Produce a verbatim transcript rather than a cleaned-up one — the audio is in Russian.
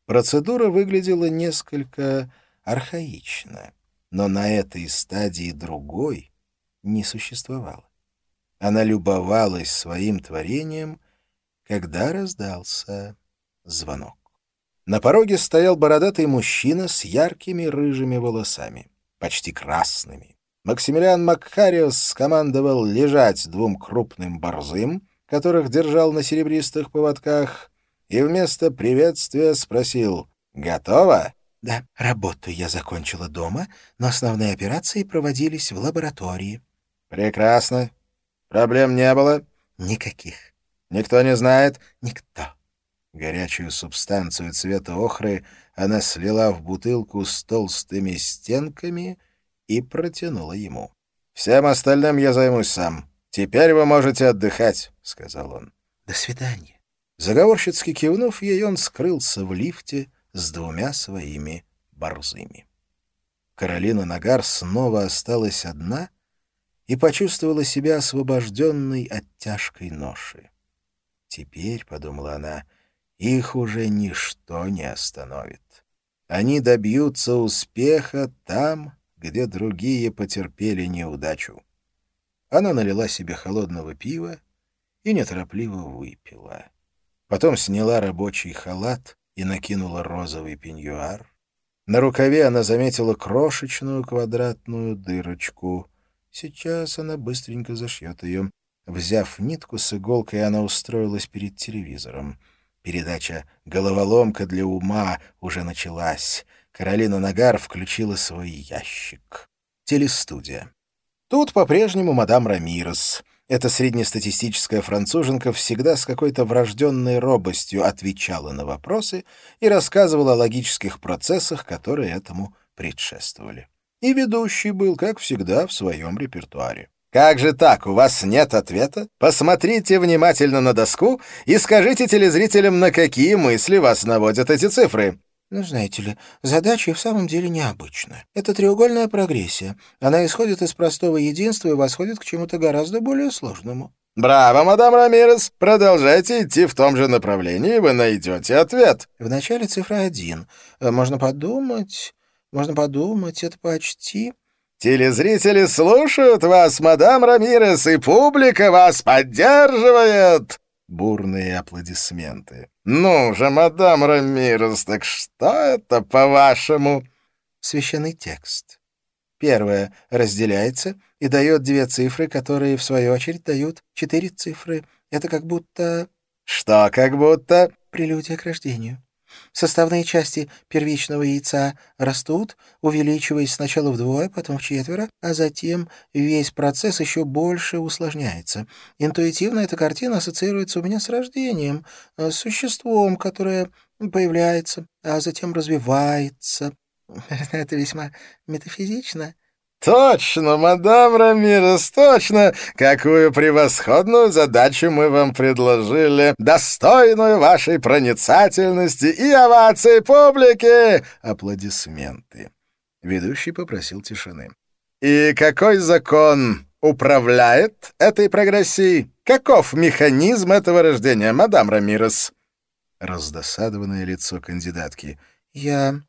Процедура выглядела несколько архаично, но на этой стадии другой не существовало. Она любовалась своим творением, когда раздался звонок. На пороге стоял бородатый мужчина с яркими рыжими волосами, почти красными. Максимилиан Маккариус скомандовал лежать двум крупным борзым, которых держал на серебристых поводках, и вместо приветствия спросил: «Готово?» «Да, работу я закончила дома, но основные операции проводились в лаборатории». «Прекрасно. Проблем не было?» «Никаких». «Никто не знает?» «Никто». Горячую субстанцию цвета охры она слила в бутылку с толстыми стенками и протянула ему. «Всем остальным я займусь сам. Теперь вы можете отдыхать», — сказал он. «До свидания». Заговорщицки кивнув ей, он скрылся в лифте с двумя своими борзыми. Каролина Нагар снова осталась одна и почувствовала себя освобожденной от тяжкой ноши. «Теперь, — подумала она, — их уже ничто не остановит. Они добьются успеха там, где другие потерпели неудачу». Она налила себе холодного пива и неторопливо выпила. Потом сняла рабочий халат и накинула розовый пеньюар. На рукаве она заметила крошечную квадратную дырочку. Сейчас она быстренько зашьет ее. Взяв нитку с иголкой, она устроилась перед телевизором. Передача «Головоломка для ума» уже началась. Каролина Нагар включила свой ящик. Телестудия. Тут по-прежнему мадам Рамирес. Эта среднестатистическая француженка всегда с какой-то врожденной робостью отвечала на вопросы и рассказывала о логических процессах, которые этому предшествовали. И ведущий был, как всегда, в своем репертуаре. «Как же так? У вас нет ответа? Посмотрите внимательно на доску и скажите телезрителям, на какие мысли вас наводят эти цифры». «Ну, знаете ли, задача и в самом деле необычная. Это треугольная прогрессия. Она исходит из простого единства и восходит к чему-то гораздо более сложному». «Браво, мадам Рамирес! Продолжайте идти в том же направлении, и вы найдете ответ». «В начале цифра один. Можно подумать... Можно подумать, это почти...» «Телезрители слушают вас, мадам Рамирес, и публика вас поддерживает!» Бурные аплодисменты. «Ну же, мадам Рамирес, так что это, по-вашему?» Священный текст. Первое разделяется и дает две цифры, которые, в свою очередь, дают четыре цифры. Это как будто... «Что как будто?» «Прелюдия к рождению». Составные части первичного яйца растут, увеличиваясь сначала вдвое, потом в четверо, а затем весь процесс еще больше усложняется. Интуитивно эта картина ассоциируется у меня с рождением, с существом, которое появляется, а затем развивается. Это весьма метафизично. «Точно, мадам Рамирес, точно! Какую превосходную задачу мы вам предложили! Достойную вашей проницательности и овации публики!» Аплодисменты. Ведущий попросил тишины. «И какой закон управляет этой прогрессией? Каков механизм этого рождения, мадам Рамирес?» Раздосадованное лицо кандидатки. «Я